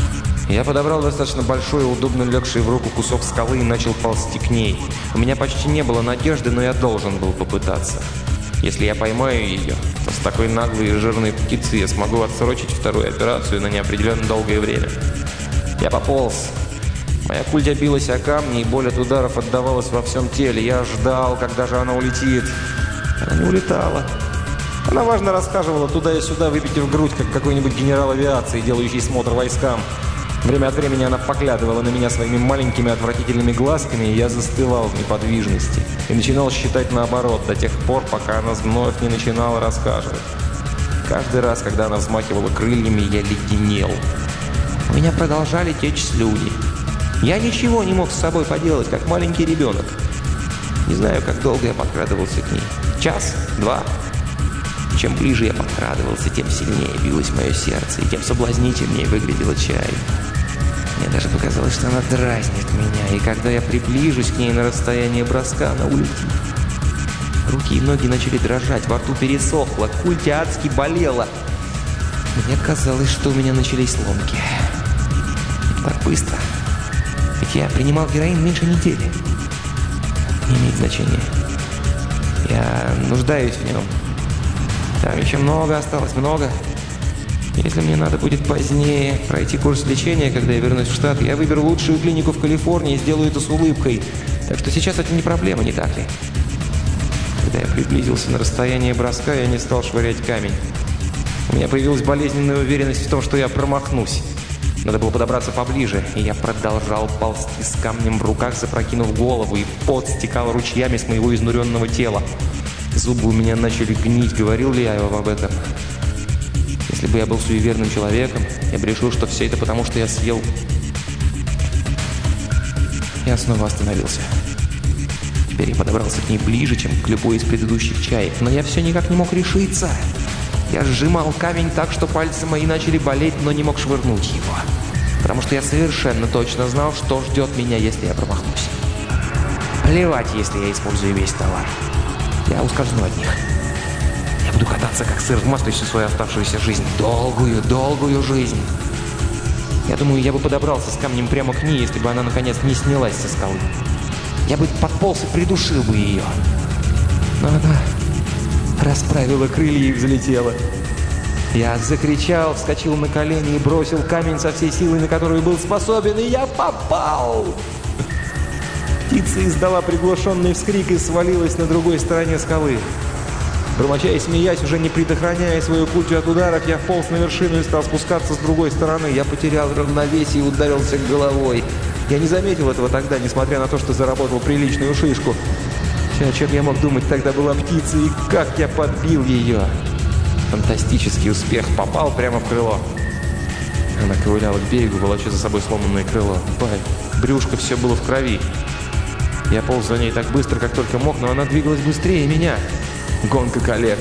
Я подобрал достаточно большой и удобно легший в руку кусок скалы и начал ползти к ней. У меня почти не было надежды, но я должен был попытаться. Если я поймаю ее, то с такой наглой и жирной птицей я смогу отсрочить вторую операцию на неопределенно долгое время. Я пополз. Моя культя билась о камни, и боль от ударов отдавалась во всем теле. Я ждал, когда же она улетит. Она не улетала. Она важно рассказывала туда и сюда, выпитив грудь, как какой-нибудь генерал авиации, делающий смотр войскам. Время от времени она поглядывала на меня своими маленькими отвратительными глазками, и я застывал в неподвижности. И начинал считать наоборот, до тех пор, пока она вновь не начинала рассказывать. Каждый раз, когда она взмахивала крыльями, я леденел. У меня продолжали течь слюни. Я ничего не мог с собой поделать, как маленький ребенок. Не знаю, как долго я подкрадывался к ней. Час? Два? Чем ближе я подкрадывался, тем сильнее билось мое сердце, и тем соблазнительнее выглядела чай. Мне даже показалось, что она дразнит меня, и когда я приближусь к ней на расстояние броска, она улетит. Руки и ноги начали дрожать, во рту пересохло, культя адски болела. Мне казалось, что у меня начались ломки. Так быстро. Ведь я принимал героин меньше недели. Не имеет значения. Я нуждаюсь в нем. Там еще много осталось, много. Если мне надо будет позднее пройти курс лечения, когда я вернусь в Штат, я выберу лучшую клинику в Калифорнии и сделаю это с улыбкой. Так что сейчас это не проблема, не так ли? Когда я приблизился на расстояние броска, я не стал швырять камень. У меня появилась болезненная уверенность в том, что я промахнусь. Надо было подобраться поближе, и я продолжал ползти с камнем в руках, запрокинув голову, и пот стекал ручьями с моего изнуренного тела. Зубы у меня начали гнить, говорил ли я вам об этом? Если бы я был суеверным человеком, я бы решил, что все это потому, что я съел... Я снова остановился. Теперь я подобрался к ней ближе, чем к любой из предыдущих чаек, но я все никак не мог решиться. Я сжимал камень так, что пальцы мои начали болеть, но не мог швырнуть его. Потому что я совершенно точно знал, что ждет меня, если я промахнусь. Плевать, если я использую весь товар. Я ускользну от них. Я буду кататься, как сыр в масле, всю свою оставшуюся жизнь. Долгую, долгую жизнь. Я думаю, я бы подобрался с камнем прямо к ней, если бы она, наконец, не снялась со скалы. Я бы подполз и придушил бы ее. Но она расправила крылья и взлетела. Я закричал, вскочил на колени и бросил камень со всей силой, на которую был способен, и я попал! Птица издала приглушенный вскрик и свалилась на другой стороне скалы. Бормоча и смеясь, уже не предохраняя свою культю от ударов, я вполз на вершину и стал спускаться с другой стороны. Я потерял равновесие и ударился головой. Я не заметил этого тогда, несмотря на то, что заработал приличную шишку. Все, о чем я мог думать, тогда была птица, и как я подбил ее. Фантастический успех, попал прямо в крыло. Она ковыляла к берегу, волоча за собой сломанное крыло. Бай, брюшко все было в крови. Я полз за ней так быстро, как только мог, но она двигалась быстрее меня. Гонка коллег.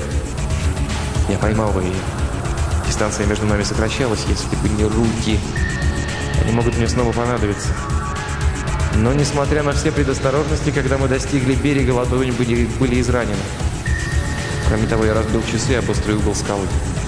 Я поймал бы ее. Дистанция между нами сокращалась, если бы не руки. Они могут мне снова понадобиться. Но, несмотря на все предосторожности, когда мы достигли берега, ладони были, были изранены. Кроме того, я разбил часы об острый угол скалы.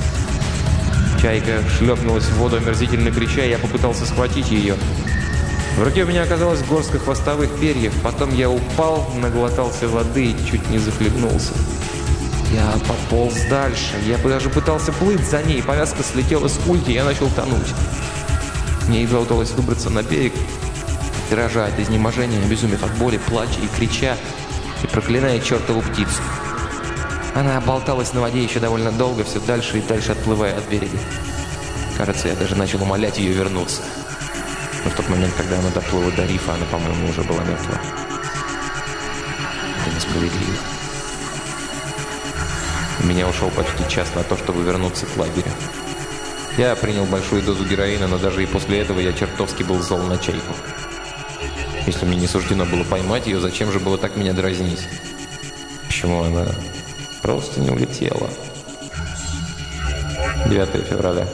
Чайка шлепнулась в воду, омерзительно крича, и я попытался схватить ее. В руке у меня оказалась горстка хвостовых перьев. Потом я упал, наглотался воды и чуть не захлебнулся. Я пополз дальше. Я даже пытался плыть за ней. Повязка слетела с культи, и я начал тонуть. Мне едва удалось выбраться на берег. Дрожа от изнеможения, обезумев от боли, плача и крича, и проклиная чертову птицу. Она болталась на воде еще довольно долго, все дальше и дальше отплывая от берега. Кажется, я даже начал умолять ее вернуться. Но в тот момент, когда она доплыла до рифа, она, по-моему, уже была мертва. Это несправедливо. У меня ушел почти час на то, чтобы вернуться к лагерю. Я принял большую дозу героина, но даже и после этого я чертовски был зол на чайку. Если мне не суждено было поймать ее, зачем же было так меня дразнить? Почему она просто не улетела? девятое февраля.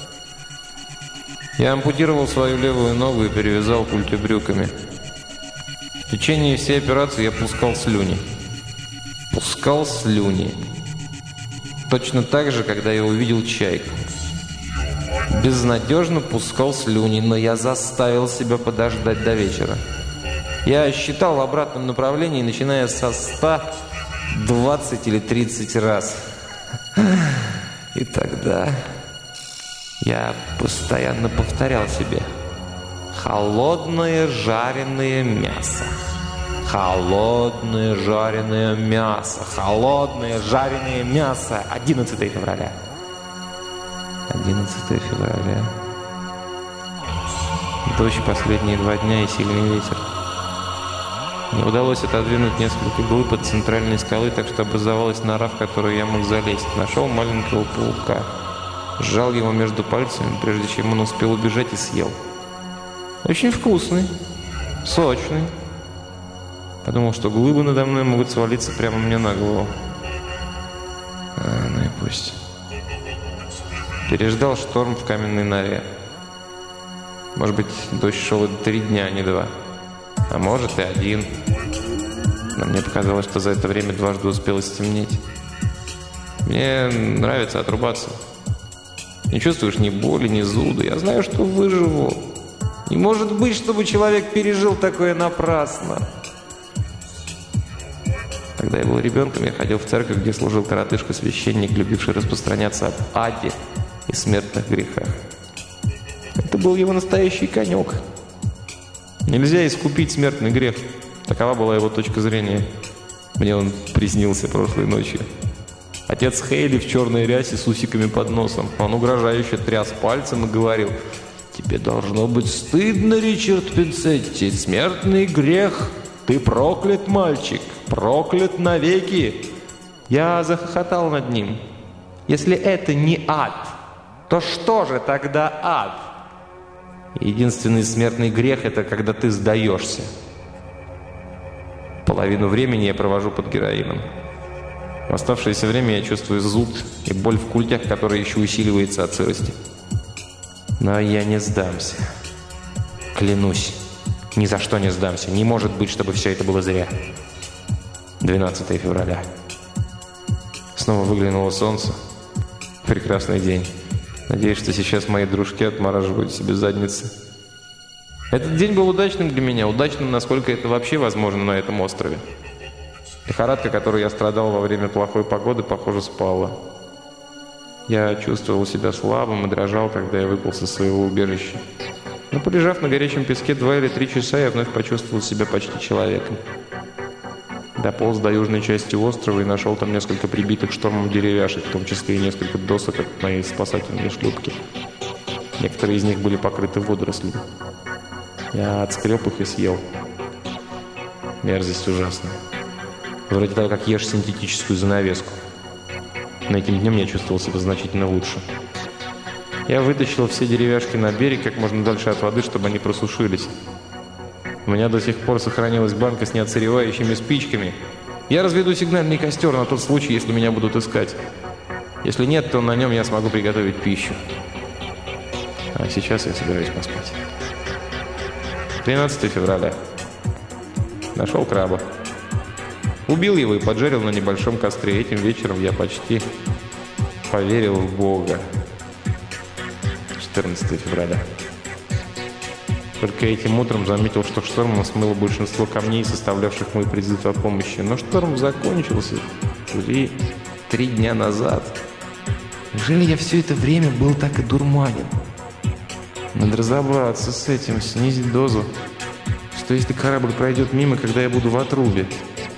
Я ампутировал свою левую ногу и перевязал культю брюками. В течение всей операции я пускал слюни. Пускал слюни. Точно так же, когда я увидел чайку. Безнадежно пускал слюни, но я заставил себя подождать до вечера. Я считал в обратном направлении, начиная со ста, двадцать или тридцать раз. И тогда я постоянно повторял себе: холодное жареное мясо. Холодное жареное мясо. Холодное жареное мясо. одиннадцатое февраля. одиннадцатое февраля. Дождь последние два дня и сильный ветер. Мне удалось отодвинуть несколько глыб от центральной скалы, так что образовалась нора, в которую я мог залезть. Нашел маленького паука. Сжал его между пальцами, прежде чем он успел убежать, и съел. Очень вкусный. Сочный. Подумал, что глыбы надо мной могут свалиться прямо мне на голову. А, ну и пусть. Переждал шторм в каменной норе. Может быть, дождь шел и три дня, а не два. А может, и один. Но мне показалось, что за это время дважды успело стемнеть. Мне нравится отрубаться. Не чувствуешь ни боли, ни зуда. Я знаю, что выживу. Не может быть, чтобы человек пережил такое напрасно. Когда я был ребенком, я ходил в церковь, где служил коротышка-священник, любивший распространяться об аде и смертных грехах. Это был его настоящий конек. Нельзя искупить смертный грех. Такова была его точка зрения. Мне он приснился прошлой ночью. Отец Хейли в черной рясе с усиками под носом. Он угрожающе тряс пальцем и говорил: «Тебе должно быть стыдно, Ричард Пинцетти. Смертный грех. Ты проклят, мальчик. Проклят навеки». Я захохотал над ним. Если это не ад, то что же тогда ад? Единственный смертный грех – это когда ты сдаешься. Половину времени я провожу под героином. В оставшееся время я чувствую зуд и боль в культях, которая еще усиливается от сырости. Но я не сдамся. Клянусь, ни за что не сдамся. Не может быть, чтобы все это было зря. двенадцатое февраля. Снова выглянуло солнце. Прекрасный день. Надеюсь, что сейчас мои дружки отмораживают себе задницы. Этот день был удачным для меня. Удачным, насколько это вообще возможно на этом острове. Лихорадка, которой я страдал во время плохой погоды, похоже, спала. Я чувствовал себя слабым и дрожал, когда я выполз из своего убежища. Но, полежав на горячем песке два или три часа, я вновь почувствовал себя почти человеком. Дополз до южной части острова и нашел там несколько прибитых штормом деревяшек, в том числе и несколько досок от моей спасательной шлюпки. Некоторые из них были покрыты водорослями. Я отскреб их и съел. Мерзость ужасная. Вроде того, как ешь синтетическую занавеску. Но этим днем я чувствовал себя значительно лучше. Я вытащил все деревяшки на берег как можно дальше от воды, чтобы они просушились. У меня до сих пор сохранилась банка с неотсыревающими спичками. Я разведу сигнальный костер на тот случай, если меня будут искать. Если нет, то на нем я смогу приготовить пищу. А сейчас я собираюсь поспать. тринадцатое февраля. Нашел краба. Убил его и поджарил на небольшом костре. Этим вечером я почти поверил в Бога. четырнадцатое февраля. Только этим утром заметил, что штормом смыло большинство камней, составлявших мой призыв о помощи. Но шторм закончился три, три дня назад. Неужели я все это время был так и дурманен? Надо разобраться с этим, снизить дозу. Что если корабль пройдет мимо, когда я буду в отрубе?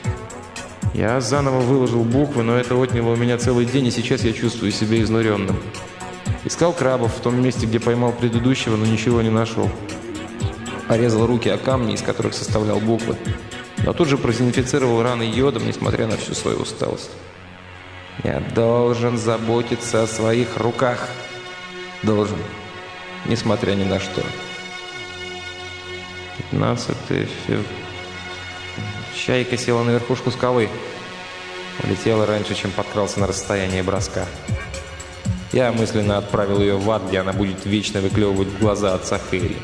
Я заново выложил буквы, но это отняло у меня целый день, и сейчас я чувствую себя изнуренным. Искал крабов в том месте, где поймал предыдущего, но ничего не нашел. Порезал руки о камни, из которых составлял буквы. Но тут же продезинфицировал раны йодом, несмотря на всю свою усталость. Я должен заботиться о своих руках. Должен. Несмотря ни на что. пятнадцатое февраля. Чайка села на верхушку скалы. Улетела раньше, чем подкрался на расстояние броска. Я мысленно отправил ее в ад, где она будет вечно выклевывать в глаза отца Хейли.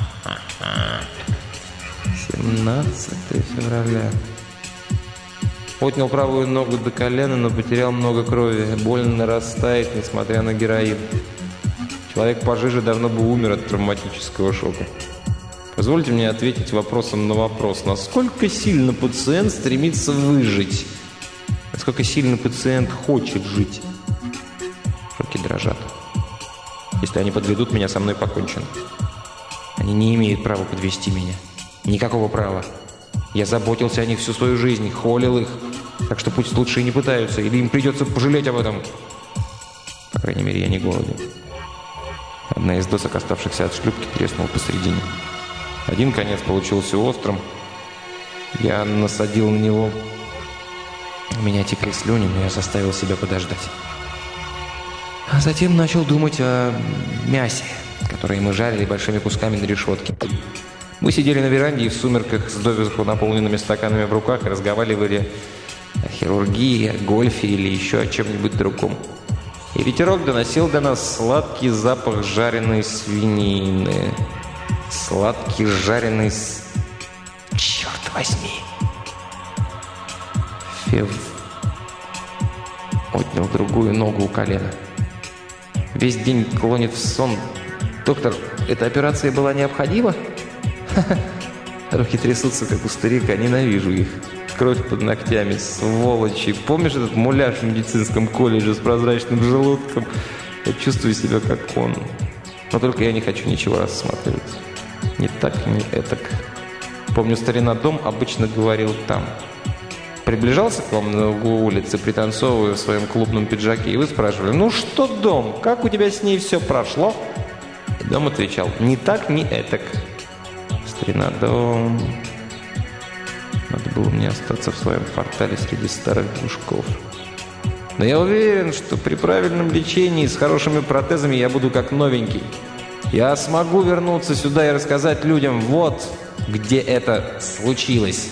семнадцатое февраля. Отнял правую ногу до колена, но потерял много крови. Больно нарастает, несмотря на героин. Человек пожиже давно бы умер от травматического шока. Позвольте мне ответить вопросом на вопрос. Насколько сильно пациент стремится выжить? Насколько сильно пациент хочет жить? Руки дрожат. Если они подведут меня, со мной покончено. Они не имеют права подвести меня. Никакого права. Я заботился о них всю свою жизнь, холил их. Так что пусть лучше и не пытаются, или им придется пожалеть об этом. По крайней мере, я не голоден. Одна из досок, оставшихся от шлюпки, треснула посередине. Один конец получился острым. Я насадил на него. У меня текли слюни, но я заставил себя подождать. А затем начал думать о мясе, которое мы жарили большими кусками на решетке. Мы сидели на веранде и в сумерках с доверху наполненными стаканами в руках и разговаривали о хирургии, о гольфе или еще о чем-нибудь другом. И ветерок доносил до нас сладкий запах жареной свинины. Сладкий жареный с... Черт возьми! Фев отнял другую ногу у колена. Весь день клонит в сон. Доктор, эта операция была необходима? Руки трясутся, как у старика. Ненавижу их. Кровь под ногтями, сволочи. Помнишь этот муляж в медицинском колледже с прозрачным желудком? Я чувствую себя как он. Но только я не хочу ничего рассматривать. Не так, не этак. Помню, старина Дом обычно говорил там. Приближался к вам на углу улицы, пританцовывая в своем клубном пиджаке, и вы спрашивали: «Ну что, Дом, как у тебя с ней все прошло?» И Дом отвечал: «Ни так, ни этак». Старина Дом... Надо было мне остаться в своем квартале среди старых дружков. Но я уверен, что при правильном лечении с хорошими протезами я буду как новенький. Я смогу вернуться сюда и рассказать людям: вот где это случилось.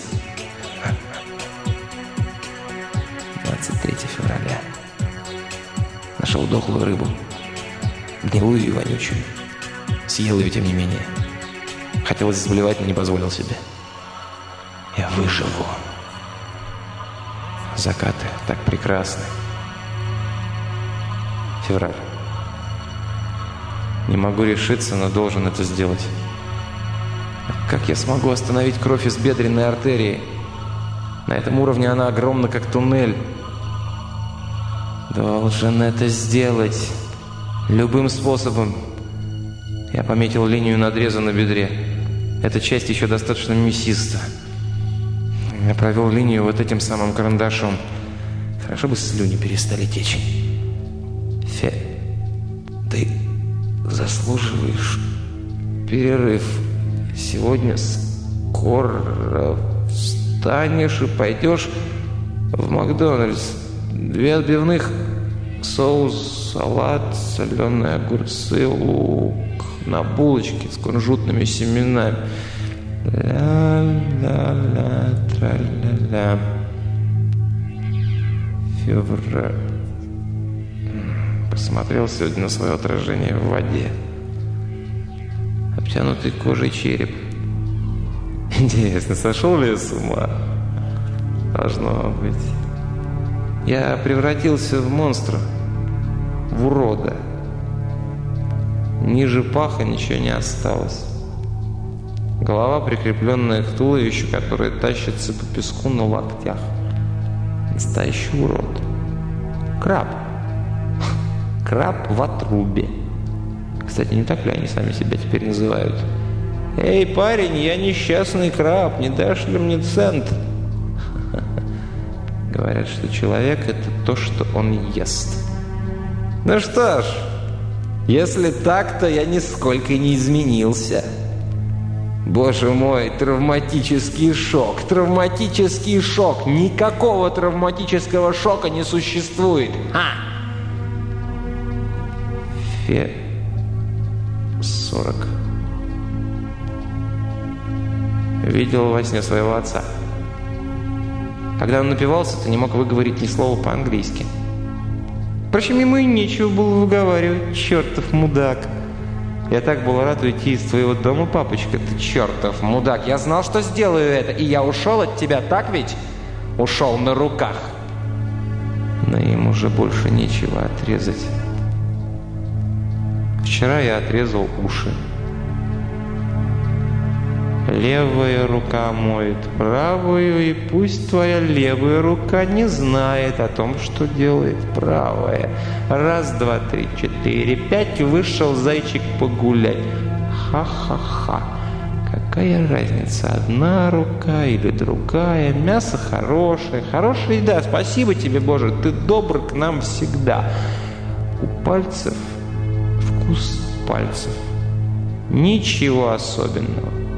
двадцать третьего февраля. Нашел дохлую рыбу. Гнилую и вонючую. Съел ее, тем не менее. Хотелось заблевать, но не позволил себе. Я выживу. Закаты так прекрасны. Февраль. Не могу решиться, но должен это сделать. Как я смогу остановить кровь из бедренной артерии? На этом уровне она огромна, как туннель. Должен это сделать. Любым способом. Я пометил линию надреза на бедре. Эта часть еще достаточно мясиста. Я провел линию вот этим самым карандашом. Хорошо бы слюни перестали течь. Фе, ты заслуживаешь перерыв. Сегодня скоро встанешь и пойдешь в Макдональдс. Две отбивных, соус, салат, соленые огурцы, лук на булочке с кунжутными семенами. Ля-ля-ля, тра-ля-ля. Февраль. Посмотрел сегодня на свое отражение в воде. Обтянутый кожей череп. Интересно, сошел ли я с ума? Должно быть. Я превратился в монстра. В урода. Ниже паха ничего не осталось. Голова, прикрепленная к туловищу, которое тащится по песку на локтях. Настоящий урод. Краб. Краб в отрубе. Кстати, не так ли они сами себя теперь называют? «Эй, парень, я несчастный краб, не дашь ли мне цент?» Говорят, что человек – это то, что он ест. Ну что ж, если так, то я нисколько не изменился. Боже мой, травматический шок, травматический шок. Никакого травматического шока не существует. Ха! Фе... сорок. Видел во сне своего отца. Когда он напивался, то не мог выговорить ни слова по-английски. Впрочем, ему и нечего было выговаривать, чертов мудак. Я так был рад уйти из твоего дома, папочка, ты чертов мудак. Я знал, что сделаю это, и я ушел от тебя, так ведь? ушел на руках. Но им уже больше нечего отрезать. Вчера я отрезал уши. Левая рука моет правую, и пусть твоя левая рука не знает о том, что делает правая. Раз, два, три, четыре, пять, вышел зайчик погулять. Ха-ха-ха. Какая разница, одна рука или другая? Мясо хорошее, хорошая еда. Спасибо тебе, Боже, ты добр к нам всегда. У пальцев вкус пальцев. Ничего особенного.